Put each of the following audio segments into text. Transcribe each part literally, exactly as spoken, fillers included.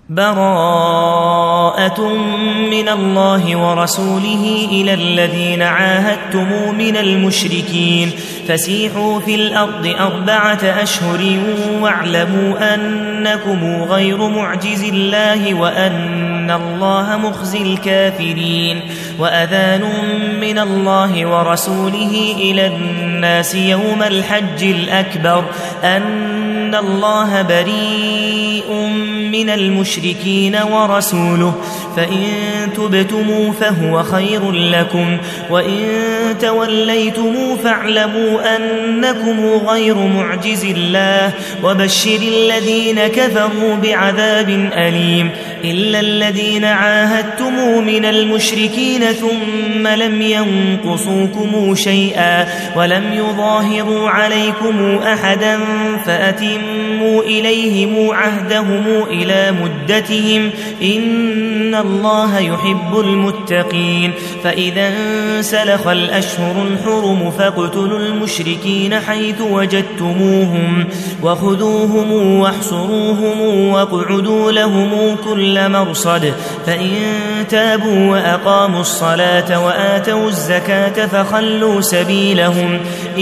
براءة من الله ورسوله إلى الذين عاهدتم من المشركين فسيحوا في الأرض أربعة أشهر واعلموا أنكم غير معجز الله وأن الله مخزي الكافرين وأذان من الله ورسوله إلى الناس يوم الحج الأكبر أن الله بريء من المشركين ورسوله فإن تبتموا فهو خير لكم وإن توليتموا فاعلموا أنكم غير معجز الله وبشر الذين كفروا بعذاب أليم إلا الذين عاهدتم من المشركين ثم لم ينقصوكم شيئا ولم يظاهروا عليكم أحدا فأتموا إليهم عهدهم إلى مدتهم إن الله يحب المتقين فإذا انسلخ الأشهر الحرم فاقتلوا المشركين حيث وجدتموهم وخذوهم واحصروهم واقعدوا لهم كل مرصد فإن تابوا وأقاموا الصلاة وآتوا الزكاة فخلوا سبيلهم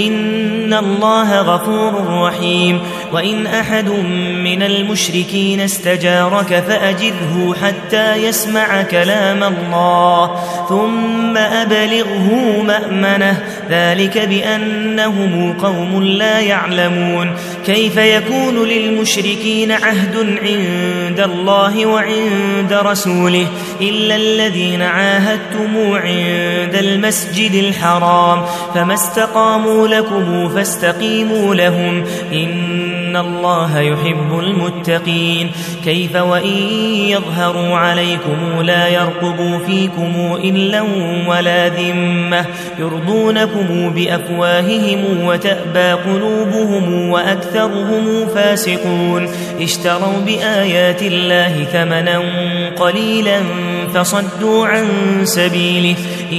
إن الله غفور رحيم وإن أحد من المشركين استجارك فأجره حتى يسمع كلام الله ثم أبلغه مأمنه ذلك بأنهم قوم لا يعلمون كيف يكون للمشركين عهد عند الله وعند رسوله إلا الذين عاهدتم عند المسجد الحرام فما استقاموا لكم فاستقيموا لهم إن الله يحب المتقين كيف وإن يظهروا عليكم لا يرقبوا فيكم إلا ولا ذمة يرضونكم بأفواههم وتأبى قلوبهم وأكثرهم فاسقون اشتروا بآيات الله ثمنا قليلا فصدوا عن سبيله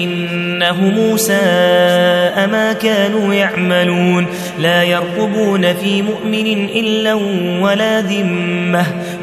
إنهم ساء ما كانوا يعملون لا يرقبون في مؤمن إلا ولا ذمة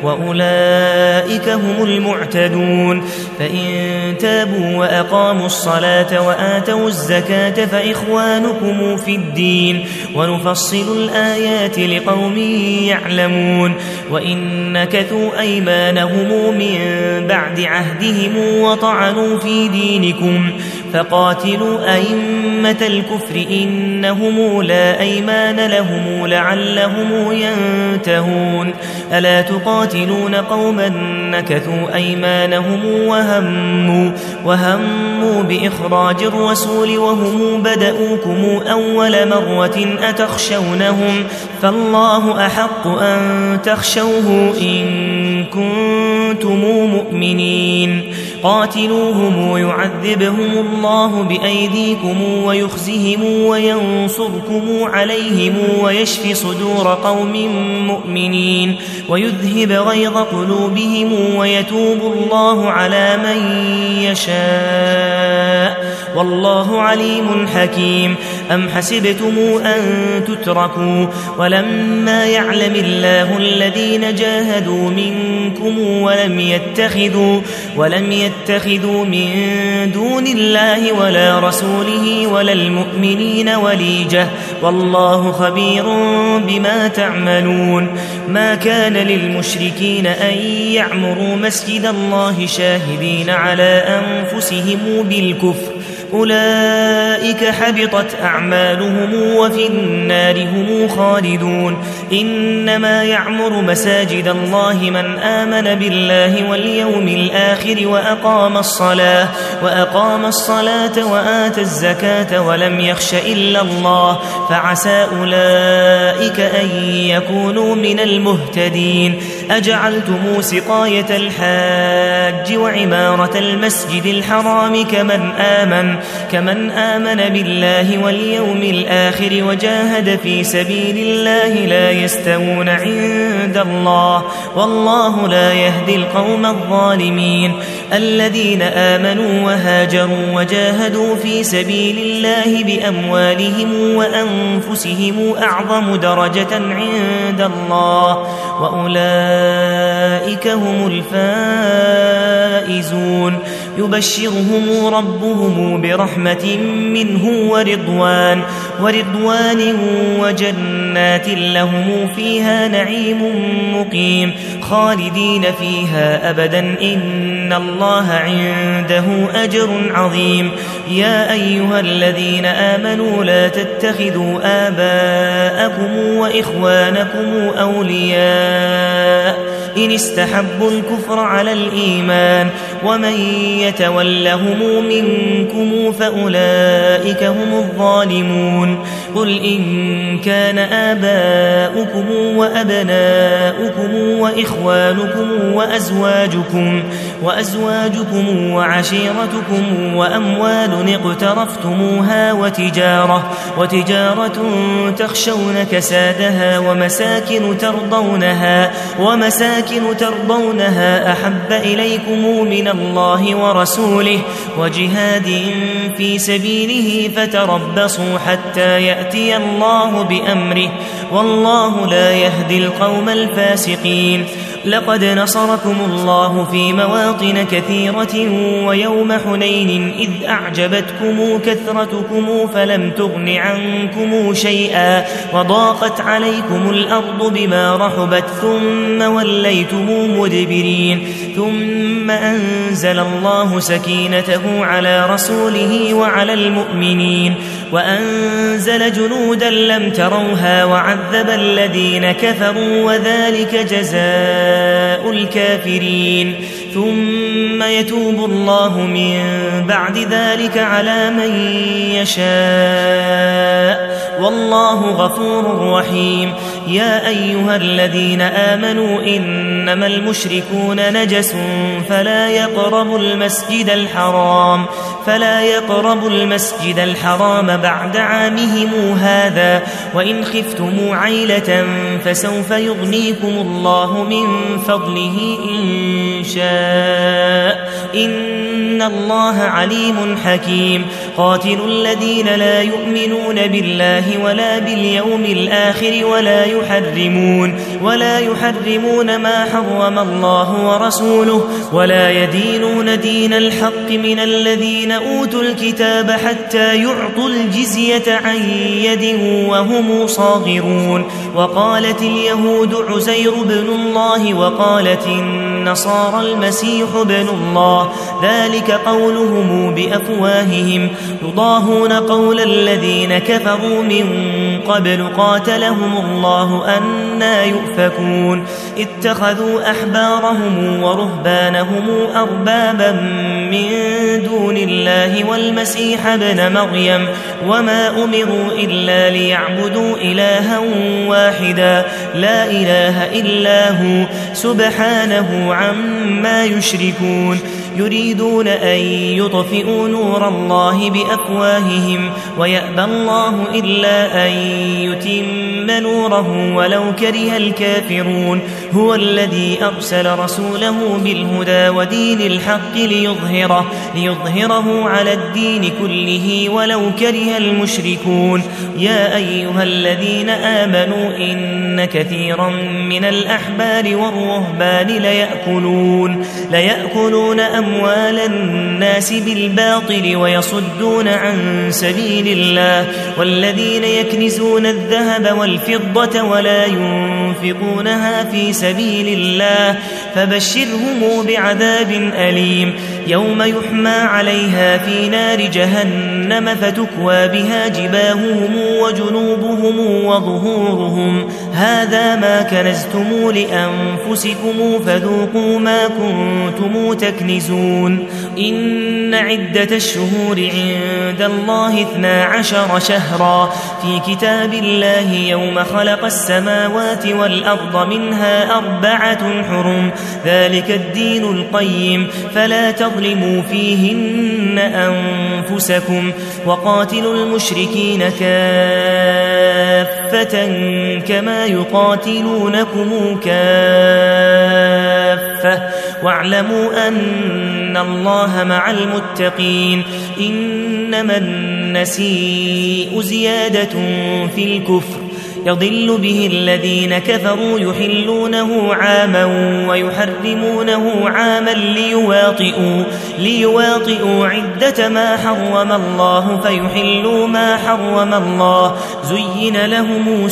وأولئك هم المعتدون فإن تابوا وأقاموا الصلاة وآتوا الزكاة فإخوانكم في الدين ونفصل الآيات لقوم يعلمون وإن نكثوا أيمانهم من بعد عهدهم وطعنوا في دينكم فقاتلوا أئمة الكفر إنهم لا أيمان لهم لعلهم ينتهون ألا تقاتلون قوما نكثوا أيمانهم وهموا, وهموا بإخراج الرسول وهم بدأوكم أول مرة أتخشونهم فالله أحق أن تخشوه إن كنتم مؤمنين قاتلوهم يعذبهم الله بأيديكم ويخزهم وينصركم عليهم ويشفي صدور قوم مؤمنين ويذهب غيظ قلوبهم ويتوب الله على من يشاء والله عليم حكيم أم حسبتم أن تتركوا ولما يعلم الله الذين جاهدوا منكم ولم يتخذوا ولم يتخذوا من دون الله ولا رسوله ولا المؤمنين وليجة والله خبير بما تعملون ما كان للمشركين أن يعمروا مسجد الله شاهدين على أنفسهم بالكفر أولئك حبطت أعمالهم وفي النار هم خالدون إنما يعمر مساجد الله من آمن بالله واليوم الآخر وأقام الصلاة وأقام الصلاة وآتى الزكاة ولم يخش إلا الله فعسى أولئك أن يكونوا من المهتدين أجعلتم سقاية الحاج وعمارة المسجد الحرام كمن آمن كمن آمن بالله واليوم الآخر وجاهد في سبيل الله لا يستوون عند الله والله لا يهدي القوم الظالمين الذين آمنوا وهاجروا وجاهدوا في سبيل الله بأموالهم وأنفسهم أعظم درجة عند الله وأولئك هم الفائزون يبشرهم ربهم برحمة منه ورضوان ورضوان وجنات لهم فيها نعيم مقيم خالدين فيها أبدا إن الله عنده أجر عظيم. يا أيها الذين آمنوا لا تتخذوا آباءكم وإخوانكم أولياء إن استحبوا الكفر على الإيمان ومن يتولهم منكم فأولئك هم الظالمون. قل إن كان آباؤكم وأبناؤكم وإخوانكم وأزواجكم وأزواجكم وعشيرتكم وأموال اقترفتموها وتجارة وتجارة تخشون كسادها ومساكن ترضونها ومساكن ترضونها أحب إليكم من الله ورسوله وجهاد في سبيله فتربصوا حتى يأتي الله بأمره والله لا يهدي القوم الفاسقين. لقد نصركم الله في مواطن كثيرة ويوم حنين إذ أعجبتكم كثرتكم فلم تغن عنكم شيئا وضاقت عليكم الأرض بما رحبت ثم وليتم مدبرين ثم أنزل الله سكينته على رسوله وعلى المؤمنين وأنزل جنودا لم تروها وعذب الذين كفروا وذلك جزاء الكافرين. ثم يتوب الله من بعد ذلك على من يشاء والله غفور رحيم. يا أيها الذين آمنوا إنما المشركون نجس فلا يقربوا المسجد الحرام فلا يقربوا المسجد الحرام بعد عامهم هذا وإن خفتم عيلة فسوف يغنيكم الله من فضله إن شاء إن الله عليم حكيم. قاتل الذين لا يؤمنون بالله ولا باليوم الآخر ولا يحرمون ولا يحرمون ما حرم الله ورسوله ولا يدينون دين الحق من الذين أوتوا الكتاب حتى يعطوا الجزية عن يد وهم صاغرون. وقالت اليهود عزير بن الله وقالت النصارى المسيح بن الله ذلك قولهم بأفواههم يضاهون قول الذين كفروا من قبل قاتلهم الله أنى يؤفكون. اتخذوا أحبارهم ورهبانهم أربابا من دون الله والمسيح ابن مريم وما أمروا إلا ليعبدوا إلها واحدا لا إله إلا هو سبحانه عما يشركون. يريدون أن يطفئوا نور الله بأفواههم ويأبى الله إلا أن يتم نوره ولو كره الكافرون. هو الذي أرسل رسوله بالهدى ودين الحق ليظهره, ليظهره على الدين كله ولو كره المشركون. يا أيها الذين آمنوا إن كثيرا من الأحبار والرهبان ليأكلون, ليأكلون أموال الناس بالباطل ويصدون عن سبيل الله والذين يكنزون الذهب والفضة ولا ينفقونها في سبيل الله فبشرهم بعذاب أليم يوم يحمى عليها في نار جهنم فتكوى بها جباههم وجنوبهم وظهورهم هذا ما كنزتم لأنفسكم فذوقوا ما كنتم تكنزون. إن عدة الشهور عند الله اثنا عشر شهرا في كتاب الله يوم خلق السماوات والأرض منها أربعة حرم ذلك الدين القيم فلا تظلموا فيهن أنفسكم وقاتلوا المشركين كافة كما يقاتلونكم كافة واعلموا أن الله مع المتقين. إنما النسيء زيادة في الكفر يضل به الذين كفروا يحلونه عاما ويحرمونه عاما ليواطئوا, ليواطئوا عدة ما حرم الله فيحلوا ما حرم الله. زين لهم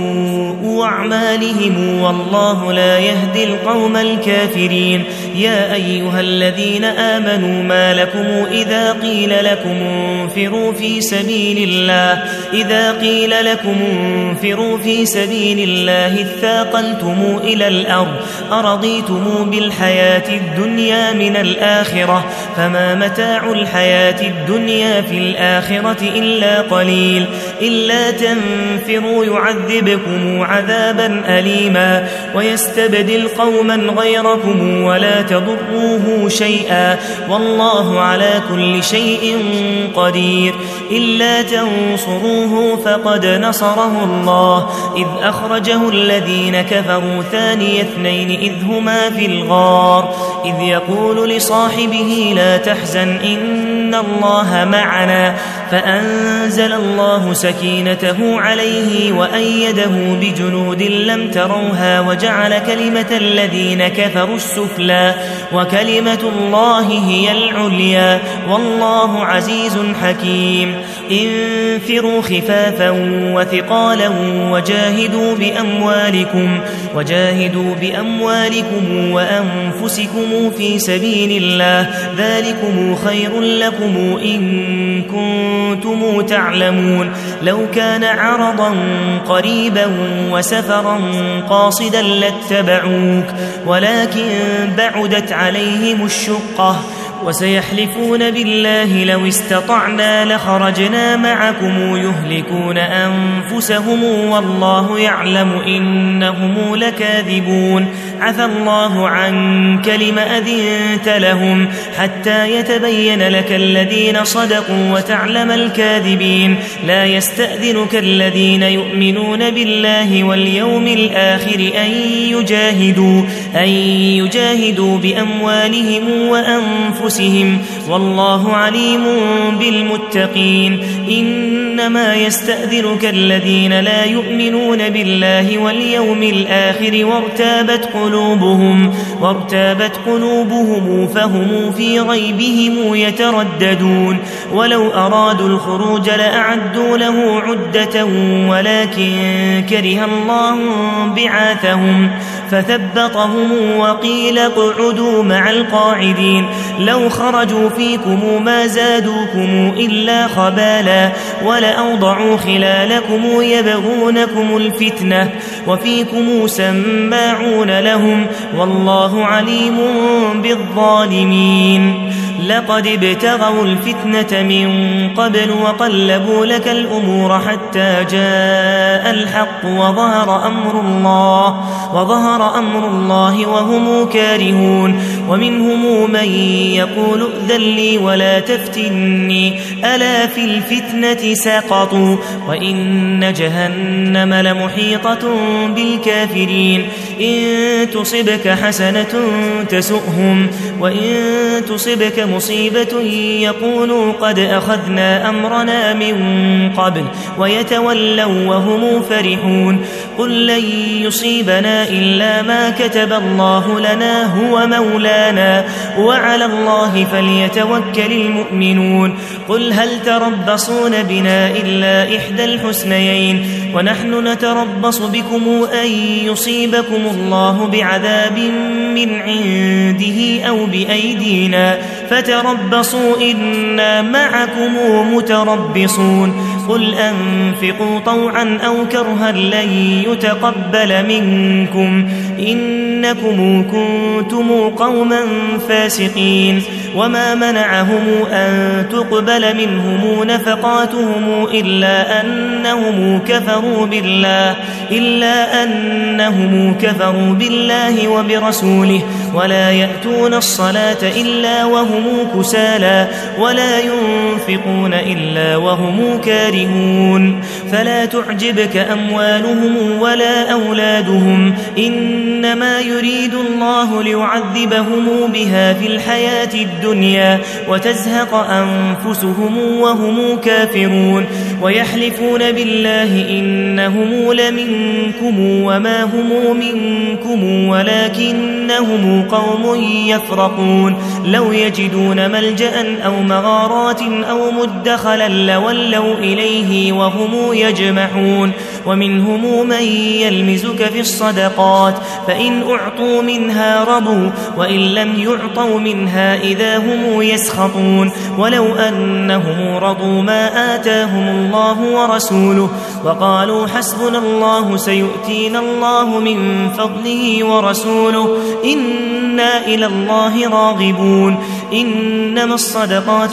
سوء أعمالهم والله لا يهدي القوم الكافرين. يا أيها الذين آمنوا ما لكم إذا قيل لكم انفروا في سبيل الله إذا قيل لكم انفروا في سبيل الله اثاقلتم إلى الأرض أرضيتم بالحياة الدنيا من الآخرة فما متاع الحياة الدنيا في الآخرة إلا قليل. إلا تنفروا يعذبكم عذابا أليما ويستبدل قوما غيركم ولا تضروه شيئا والله على كل شيء قدير. إلا تنصروه فقد نصره الله إذ أخرجه الذين كفروا ثاني اثنين إذ هما في الغار إذ يقول لصاحبه لا تحزن إن الله معنا فأنزل الله سكينته عليه وأيده بجنود لم تروها وجعل كلمة الذين كفروا السفلى وكلمة الله هي العليا والله عزيز حكيم. انفروا خفافا وثقالا وجاهدوا بأموالكم وجاهدوا بأموالكم وأنفسكم في سبيل الله ذلكم خير لكم إن كنتم تعلمون. لو كان عرضا قريبا وسفرا قاصدا لاتبعوك ولكن بعدت عليهم الشقة وسيحلفون بالله لو استطعنا لخرجنا معكم يهلكون أنفسهم والله يعلم إنهم لكاذبون. عفى الله عنك لم أذنت لهم حتى يتبين لك الذين صدقوا وتعلم الكاذبين. لا يستأذنك الذين يؤمنون بالله واليوم الآخر أن يجاهدوا, أن يجاهدوا بأموالهم وأنفسهم والله عليم بالمتقين. إنما يستأذنك الذين لا يؤمنون بالله واليوم الآخر وارتابت قلوبهم, وارتابت قلوبهم فهم في ريبهم يترددون. ولو أرادوا الخروج لأعدوا له عدة ولكن كره الله بعاثهم فثبطهم وقيل اقعدوا مع القاعدين. لو خرجوا فيكم ما زادوكم إلا خبالا ولأوضعوا خلالكم يبغونكم الفتنة وفيكم سماعون لهم والله عليم بالظالمين. لقد ابتغوا الفتنة من قبل وقلبوا لك الأمور حتى جاء الحق وظهر أمر الله وظهر أمر الله وهم كارهون. ومنهم من يقول ائذن لي ولا تفتني ألا في الفتنة سقطوا وإن جهنم لمحيطة بالكافرين. إن تصبك حسنة تسؤهم وإن تصبك مصيبة يقولوا قد أخذنا أمرنا من قبل ويتولوا وهم فرحون. قل لن يصيبنا إلا ما كتب الله لنا هو مولانا وعلى الله فليتوكل المؤمنون. قل هل تربصون بنا إلا إحدى الحسنيين ونحن نتربص بكم أن يصيبكم الله بعذاب من عنده أو بأيدينا فتربصوا إنا معكم متربصون. قل أنفقوا طوعا أو كرها لن يتقبل منكم إنكم كنتم قوما فاسقين. وما منعهم أن تقبل منهم نفقاتهم إلا أنهم كفروا بالله إلا أنهم كفروا بالله وبرسوله ولا يأتون الصلاة إلا وهم كسالى ولا ينفقون إلا وهم كارهون فلا تعجبك أموالهم ولا أولادهم إنما يريد الله ليعذبهم بها في الحياة الدنيا وتزهق أنفسهم وهم كافرون ويحلفون بالله إنهم لمنكم وما هم منكم ولكنهم قوم يفرقون لو يجدون ملجأ أو مغارات أو مدخلا لولوا إليه وهم يجمحون ومنهم من يلمزك في الصدقات فإن أعطوا منها رضوا وإن لم يعطوا منها إذا هم يسخطون ولو أنهم رضوا ما آتاهم الله ورسوله وقالوا حسبنا الله سيؤتينا الله من فضله ورسوله إنا إلى الله راغبون إنما الصدقات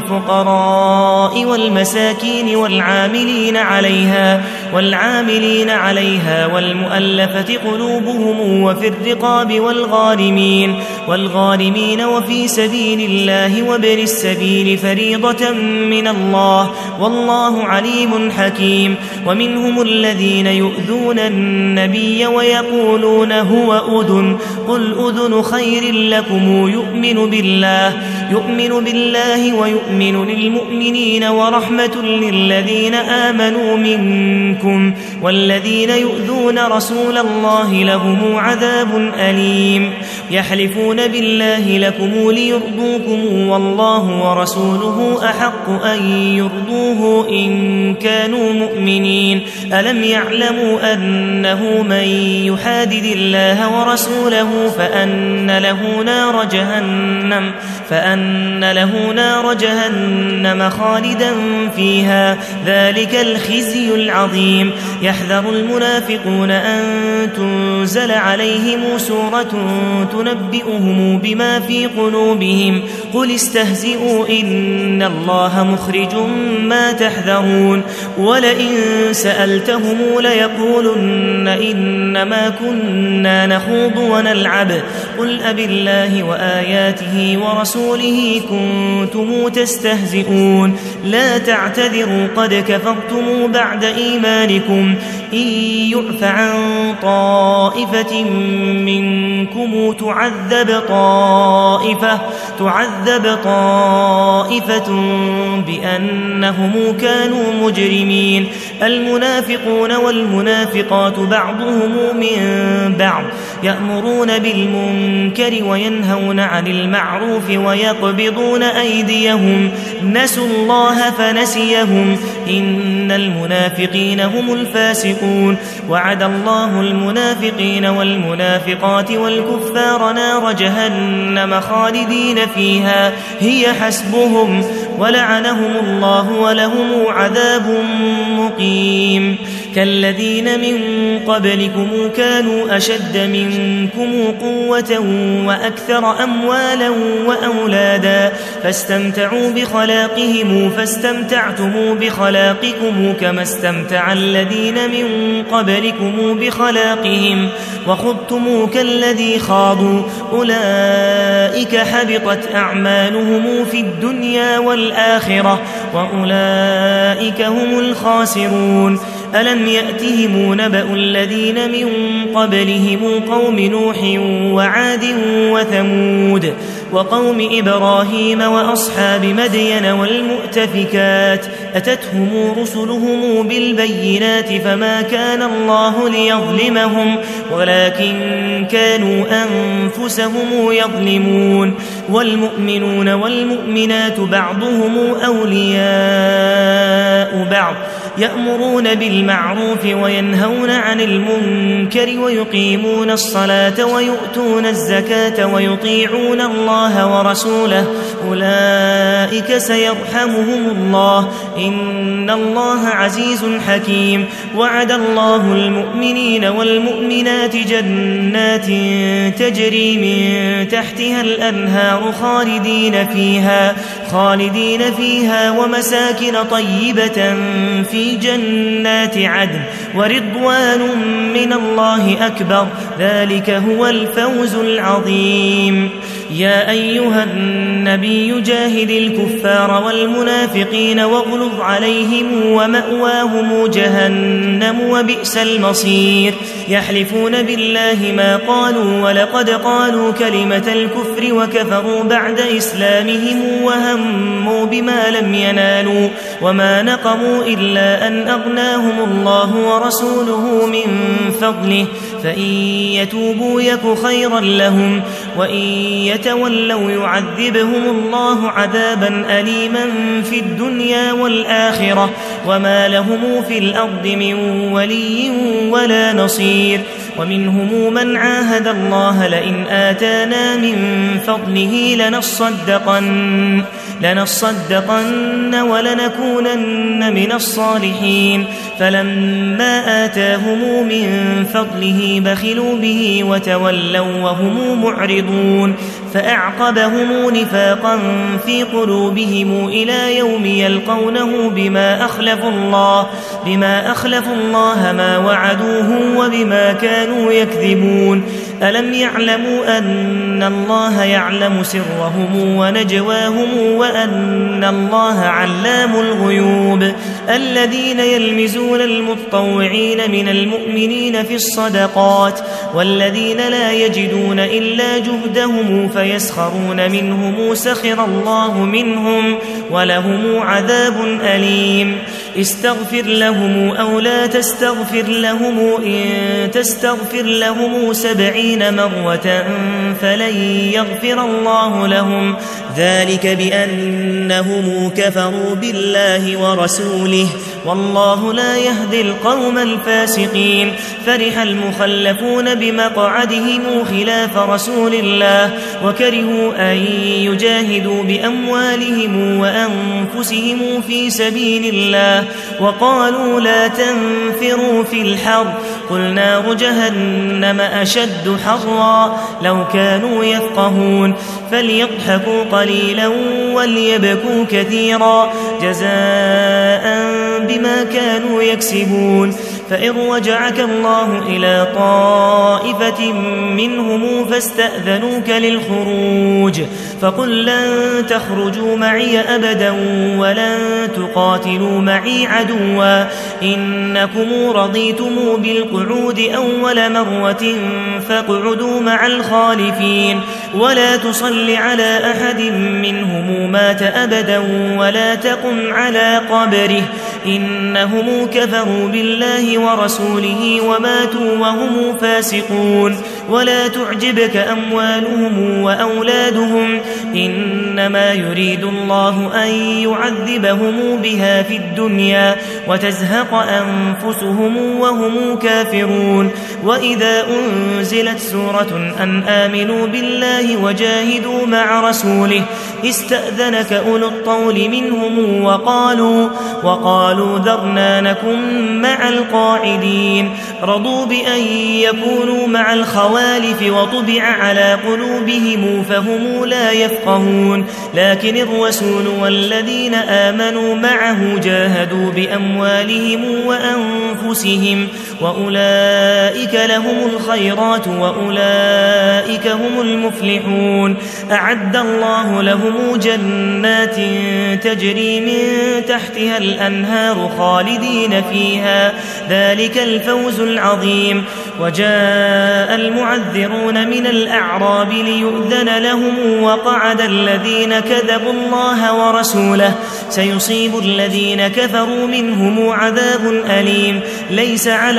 للفقراء والمساكين والعاملين عليها والعاملين عليها والمؤلفة قلوبهم وفي الرقاب والغارمين والغارمين وفي سبيل الله وابن السبيل فريضة من الله والله عليم حكيم ومنهم الذين يؤذون النبي ويقولون هو أذن قل أذن خير لكم يؤمن بالله يؤمن بالله ويؤمن للمؤمنين ورحمة للذين آمنوا منكم والذين يؤذون رسول الله لهم عذاب أليم يحلفون بالله لكم ليرضوكم والله ورسوله أحق أن يرضوه إن كانوا مؤمنين ألم يعلموا أنه من يحادد الله ورسوله فأن له نار جهنم فأن له نار جهنم خالدا فيها ذلك الخزي العظيم يحذر المنافقون أن تنزل عليهم سورة تنبئهم بما في قلوبهم قل استهزئوا إن الله مخرج ما تحذرون ولئن سألتهم ليقولن إنما كنا نخوض ونلعب قل أب الله وآياته ورسوله كنتم تستهزئون لا تعتذروا قد كفرتم بعد إيمانكم إن يعف عن طائفة منكم تعذب طائفة تعذب طائفة بأنهم كانوا مجرمين المنافقون والمنافقات بعضهم من بعض يأمرون بالمنكر وينهون عن المعروف ويقبضون أيديهم نسوا الله فنسيهم إن المنافقين هم الفاسقون وعد الله المنافقين والمنافقات والكفار نار جهنم خالدين فيها هي حسبهم ولعنهم الله ولهم عذاب مقيم كالذين من قبلكم كانوا أشد منكم قوة وأكثر أموالا وأولادا فاستمتعوا بخلاقهم فاستمتعتم بخلاقكم كما استمتع الذين من قبلكم بخلاقهم وخضتم كالذي خاضوا أولئك حبطت أعمالهم في الدنيا والآخرة وأولئك هم الخاسرون ألم يأتهم نبأ الذين من قبلهم قوم نوح وعاد وثمود وقوم إبراهيم وأصحاب مدين والمؤتفكات أتتهم رسلهم بالبينات فما كان الله ليظلمهم ولكن كانوا أنفسهم يظلمون والمؤمنون والمؤمنات بعضهم أولياء بعض يأمرون بالمعروف وينهون عن المنكر ويقيمون الصلاة ويؤتون الزكاة ويطيعون الله ورسوله أولئك سيرحمهم الله إن الله عزيز حكيم وعد الله المؤمنين والمؤمنات جنات تجري من تحتها الأنهار النار خالدين فيها خالدين فيها ومساكن طيبة في جنات عدن ورضوان من الله أكبر ذلك هو الفوز العظيم. يا أيها النبي جاهد الكفار والمنافقين واغلظ عليهم ومأواهم جهنم وبئس المصير. يحلفون بالله ما قالوا ولقد قالوا كلمة الكفر وكفروا بعد إسلامهم وهموا بما لم ينالوا وما نقموا إلا أن أغناهم الله ورسوله من فضله فإن يتوبوا يك خيرا لهم وإن يتولوا يعذبهم الله عذابا أليما في الدنيا والآخرة وما لهم في الأرض من ولي ولا نصير. ومنهم من عاهد الله لئن آتانا من فضله لنصدقن لنصدقن ولنكونن من الصالحين فلما آتاهم من فضله بخلوا به وتولوا وهم معرضون فأعقبهم نفاقا في قلوبهم إلى يوم يلقونه بما أخلفوا الله بما أخلفوا الله ما وعدوه وبما كانوا يكذبون. ألم يعلموا أن الله يعلم سرهم ونجواهم وأن الله علام الغيوب. الذين يلمزون المتطوعين من المؤمنين في الصدقات والذين لا يجدون إلا جهدهم فيسخرون منهم سخر الله منهم ولهم عذاب أليم. استغفر لهم أو لا تستغفر لهم إن تستغفر لهم سبعين مرة فلن يغفر الله لهم ذلك بأنهم كفروا بالله ورسوله والله لا يهدي القوم الفاسقين. فرح المخلفون بمقعدهم خلاف رسول الله وكرهوا أن يجاهدوا بأموالهم وأنفسهم في سبيل الله وقالوا لا تنفروا في الحر قل نار جهنم أشد حرا لو كانوا يفقهون. فليضحكوا قليلا وليبكوا كثيرا جزاء بما كانوا يكسبون. فإن رجعك الله إلى طائفة منهم فاستأذنوك للخروج فقل لن تخرجوا معي أبدا ولن تقاتلوا معي عدوا إنكم رضيتم بالقعود أول مرة فاقعدوا مع الخالفين ولا تصل على أحد منهم مات أبدا ولا تقم على قبره إنهم كفروا بالله ورسوله وماتوا وهم فاسقون. ولا تعجبك أموالهم وأولادهم إنما يريد الله أن يعذبهم بها في الدنيا وتزهق أنفسهم وهم كافرون. وإذا أنزلت سورة أن آمنوا بالله وجاهدوا مع رسوله استأذنك أولو الطول منهم وقالوا وقالوا ذرنا نكن مع القاعدين. رضوا بأن يكونوا مع الخوالف وطبع على قلوبهم فهم لا يفقهون. لكن الرسول والذين آمنوا معه جاهدوا بأموالهم وأنفسهم وأولئك لهم الخيرات وأولئك هم المفلحون. أعد الله لهم جنات تجري من تحتها الأنهار خالدين فيها ذلك الفوز العظيم. وجاء المعذرون من الأعراب ليؤذن لهم وقعد الذين كذبوا الله ورسوله سيصيب الذين كفروا منهم عذاب أليم ليس على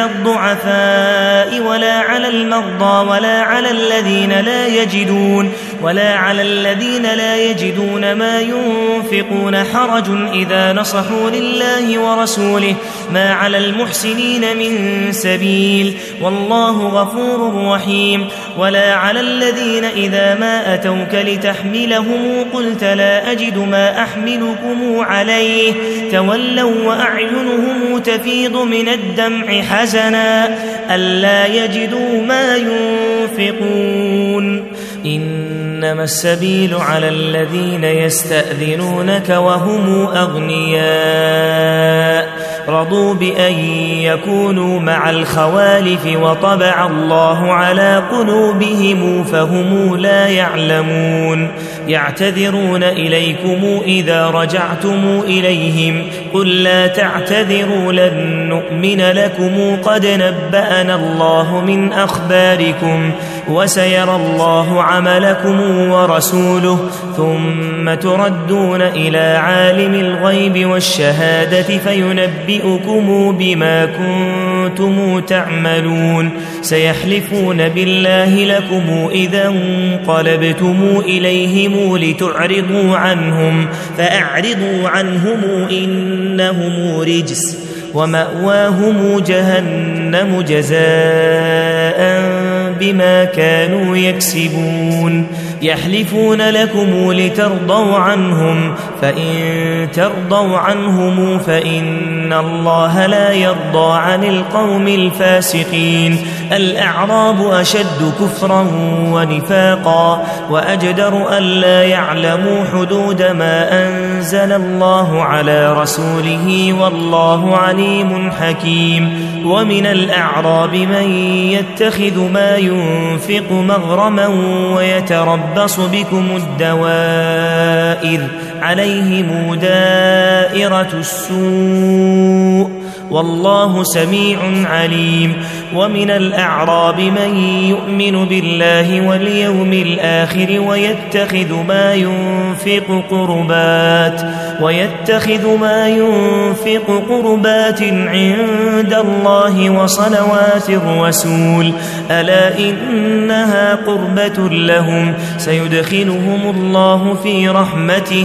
الضعفاء ولا على المرضى ولا على الذين لا يجدون ولا على الذين لا يجدون ما ينفقون حرج إذا نصحوا لله ورسوله ما على المحسنين من سبيل والله غفور رحيم. ولا على الذين إذا ما أتوك لتحملهم قلت لا أجد ما أحملكم عليه تولوا وأعينهم تفيض من الدمع حزنا ألا يجدوا ما ينفقون إنما السبيل على الذين يستأذنونك وهم أغنياء رضوا بأن يكونوا مع الخوالف وطبع الله على قلوبهم فهم لا يعلمون يعتذرون إليكم إذا رجعتم إليهم قل لا تعتذروا لن نؤمن لكم قد نبأنا الله من أخباركم وسيرى الله عملكم ورسوله ثم تردون إلى عالم الغيب والشهادة فينبئكم بما كنتم تعملون سيحلفون بالله لكم إذا انقلبتم إليهم لتعرضوا عنهم فأعرضوا عنهم إنهم رجس ومأواهم جهنم جزاء بما كانوا يكسبون يحلفون لكم لترضوا عنهم فإن ترضوا عنهم فإن الله لا يرضى عن القوم الفاسقين الأعراب أشد كفرا ونفاقا وأجدر ألا يعلموا حدود ما أنزل الله على رسوله والله عليم حكيم ومن الأعراب من يتخذ ما ينفق مغرما ويتربص بكم الدوائر عليهم دائرة السوء والله سميع عليم ومن الأعراب من يؤمن بالله واليوم الآخر ويتخذ ما ينفق قربات ويتخذ ما ينفق قربات عند الله وصلوات الرسول ألا إنها قربة لهم سيدخلهم الله في رحمته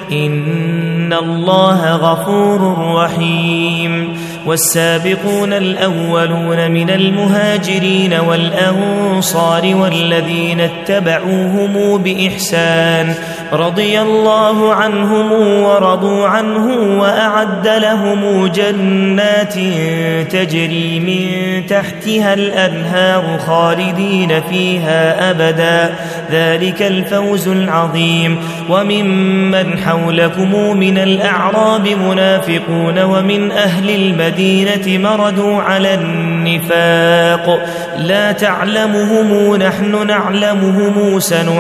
إن الله غفور رحيم والسابقون الأولون من المهاجرين والأنصار والذين اتبعوهم بإحسان رضي الله عنهم ورضوا عنه وأعد لهم جنات تجري من تحتها الأنهار خالدين فيها أبدا ذلك الفوز العظيم وممن حولكم من الأعراب منافقون ومن أهل المدينة مردوا على النفاق لا تعلمهم نحن نعلمهم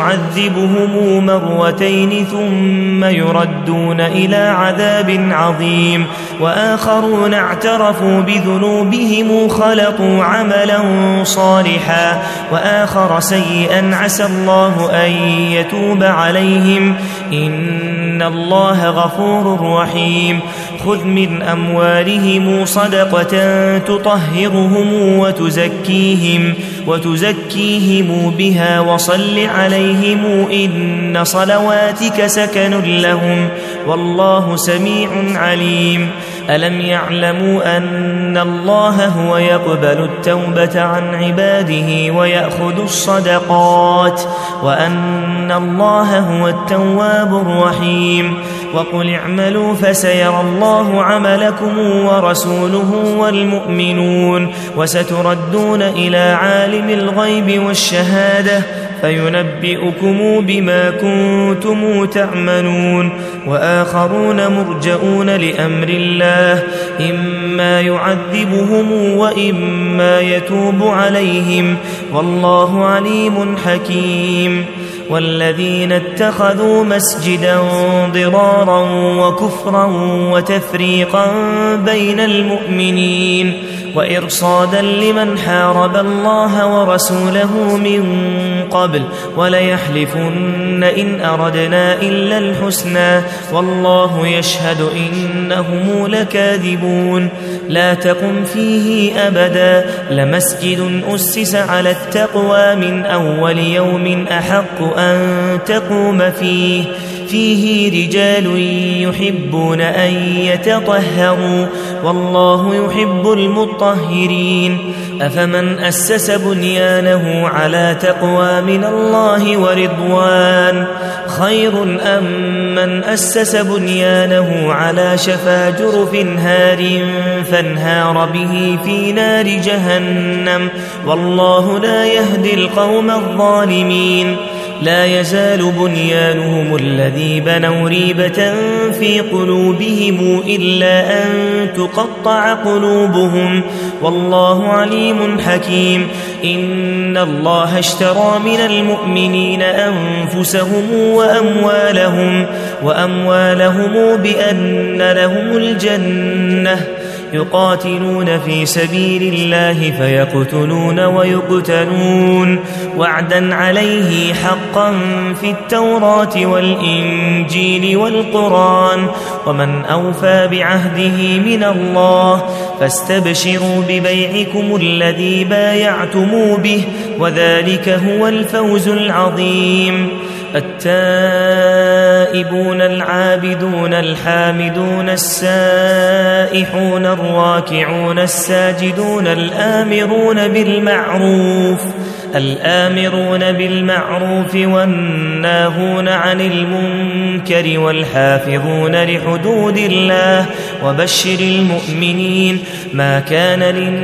سنعذبهم مرتين ثم يردون إلى عذاب عظيم وآخرون اعترفوا بذنوبهم خلطوا عملا صالحا وآخر سيئا عسى الله أن يتوب عليهم إن الله غفور رحيم خذ من أموالهم صدقة تطهرهم وتزكيهم وتزكيهم بها وصل عليهم إن صلواتك سكن لهم والله سميع عليم ألم يعلموا أن الله هو يقبل التوبة عن عباده ويأخذ الصدقات وأن الله هو التواب الرحيم وقل اعملوا فسيرى الله عملكم ورسوله والمؤمنون وستردون إلى عالم الغيب والشهادة فينبئكم بما كنتم تعملون وآخرون مرجؤون لأمر الله إما يعذبهم وإما يتوب عليهم والله عليم حكيم والذين اتخذوا مسجدا ضرارا وكفرا وتفريقا بين المؤمنين وإرصادا لمن حارب الله ورسوله من قبل وليحلفن إن أردنا إلا الحسنى والله يشهد إنهم لكاذبون لا تقم فيه أبدا لمسجد أسس على التقوى من أول يوم أحق أن تقوم فيه فيه رجال يحبون أن يتطهروا والله يحب المطهرين أفمن أسس بنيانه على تقوى من الله ورضوان خير أم من أسس بنيانه على شفا جرف هار فانهار به في نار جهنم والله لا يهدي القوم الظالمين لا يزال بنيانهم الذي بنوا ريبة في قلوبهم إلا أن تقطع قلوبهم والله عليم حكيم إن الله اشترى من المؤمنين أنفسهم وأموالهم وأموالهم بأن لهم الجنة يقاتلون في سبيل الله فيقتلون ويقتلون وعدا عليه حقا في التوراة والإنجيل والقرآن ومن أوفى بعهده من الله فاستبشروا ببيعكم الذي بايعتم به وذلك هو الفوز العظيم. التائبون العابدون الحامدون السائحون الراكعون الساجدون الآمرون بالمعروف الآمرون بالمعروف والناهون عن المنكر والحافظون لحدود الله وبشر المؤمنين. ما كان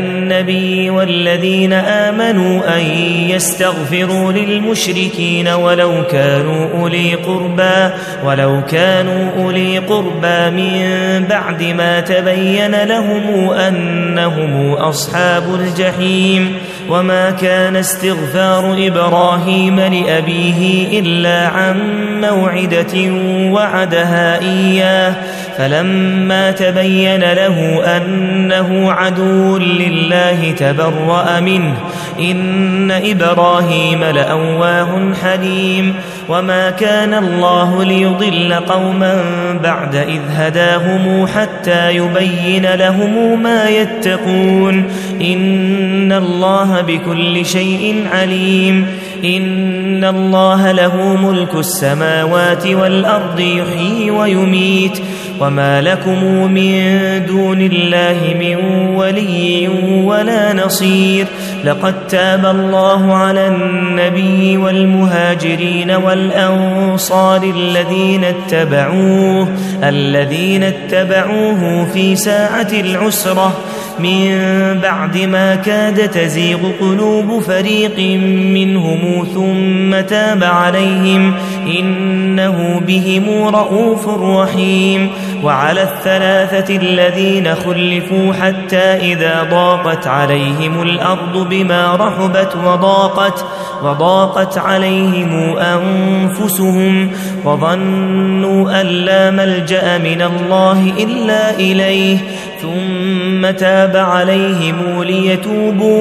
للنبي والذين آمنوا أن يستغفروا للمشركين ولو كانوا أولي قربى ولو كانوا أولي قربى من بعد ما تبين لهم أنهم أصحاب الجحيم. وما كان استغفار إبراهيم لأبيه إلا عن موعدة وعدها إياه فلما تبين له أنه عدو لله تبرأ منه إن إبراهيم لأواه حليم. وما كان الله ليضل قوما بعد إذ هداهم حتى يبين لهم ما يتقون إن الله بكل شيء عليم. إن الله له ملك السماوات والأرض يحيي ويميت وما لكم من دون الله من ولي ولا نصير. لقد تاب الله على النبي والمهاجرين والأنصار الذين اتبعوه الذين اتبعوه في ساعة العسرة من بعد ما كاد تزيغ قلوب فريق منهم ثم تاب عليهم إنه بهم رءوف رحيم. وعلى الثلاثة الذين خلفوا حتى إذا ضاقت عليهم الأرض بما رحبت وضاقت وضاقت عليهم أنفسهم وظنوا أن لا ملجأ من الله إلا إليه ثم تاب عليهم ليتوبوا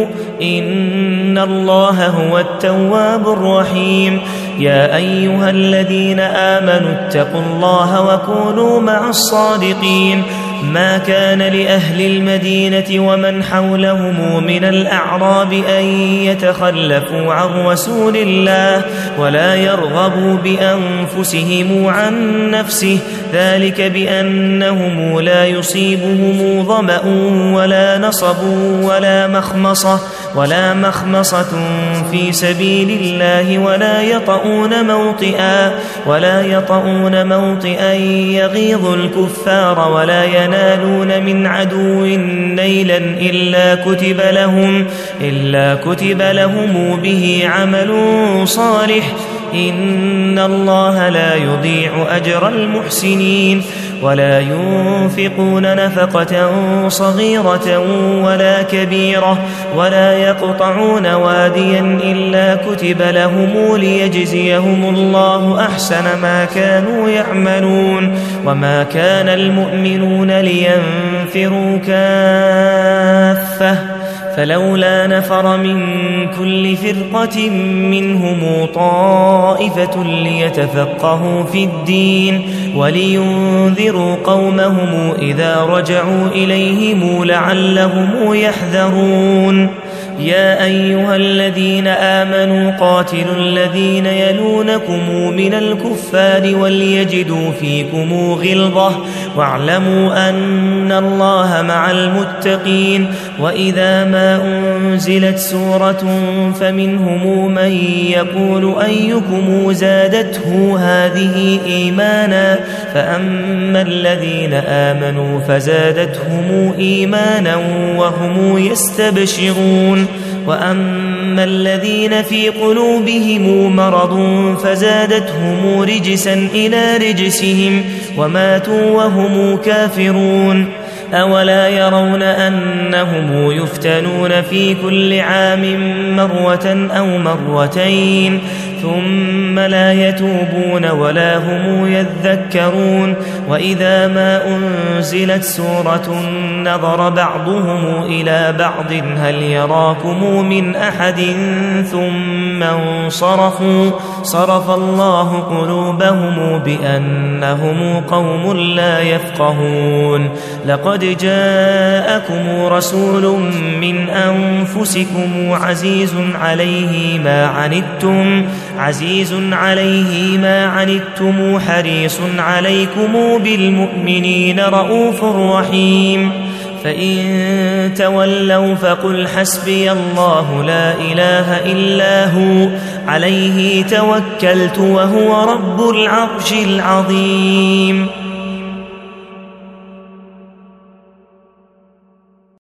إن الله هو التواب الرحيم. يا أيها الذين آمنوا اتقوا الله وكونوا مع الصادقين. ما كان لأهل المدينة ومن حولهم من الأعراب أن يتخلفوا عن رسول الله ولا يرغبوا بأنفسهم عن نفسه ذلك بأنهم لا يصيبهم ظمأ ولا نصب ولا مخمصة ولا مخمصة في سبيل الله ولا يطؤون موطئا ولا يطؤون موطئا يغيظ الكفار ولا ينالون من عدو نيلا إلا كتب لهم إلا كتب لهم به عمل صالح إن الله لا يضيع أجر المحسنين. ولا ينفقون نفقة صغيرة ولا كبيرة ولا يقطعون واديا إلا كتب لهم ليجزيهم الله أحسن ما كانوا يعملون. وما كان المؤمنون لينفروا كافة فلولا نفر من كل فرقة منهم طائفة ليتفقهوا في الدين ولينذروا قومهم إذا رجعوا إليهم لعلهم يحذرون. يا أيها الذين آمنوا قاتلوا الذين يلونكم من الكفار وليجدوا فيكم غلظة واعلموا أن الله مع المتقين. وإذا ما أنزلت سورة فمنهم من يقول أيكم زادته هذه إيمانا فأما الذين آمنوا فزادتهم إيمانا وهم يستبشرون وأما وأما الذين في قلوبهم مرض فزادتهم رجسا إلى رجسهم وماتوا وهم كافرون أولا يرون أنهم يفتنون في كل عام مرة أو مرتين ثم لا يتوبون ولا هم يذكرون وإذا ما أنزلت سورة نظر بعضهم إلى بعض هل يراكم من أحد ثم انصرفوا صرف الله قلوبهم بأنهم قوم لا يفقهون لقد جاءكم رسول من أنفسكم عزيز عليه ما عنتم عزيز عليه ما عنتم حريص عليكم بالمؤمنين رؤوف رحيم فإن تولوا فقل حسبي الله لا إله إلا هو عليه توكلت وهو رب العرش العظيم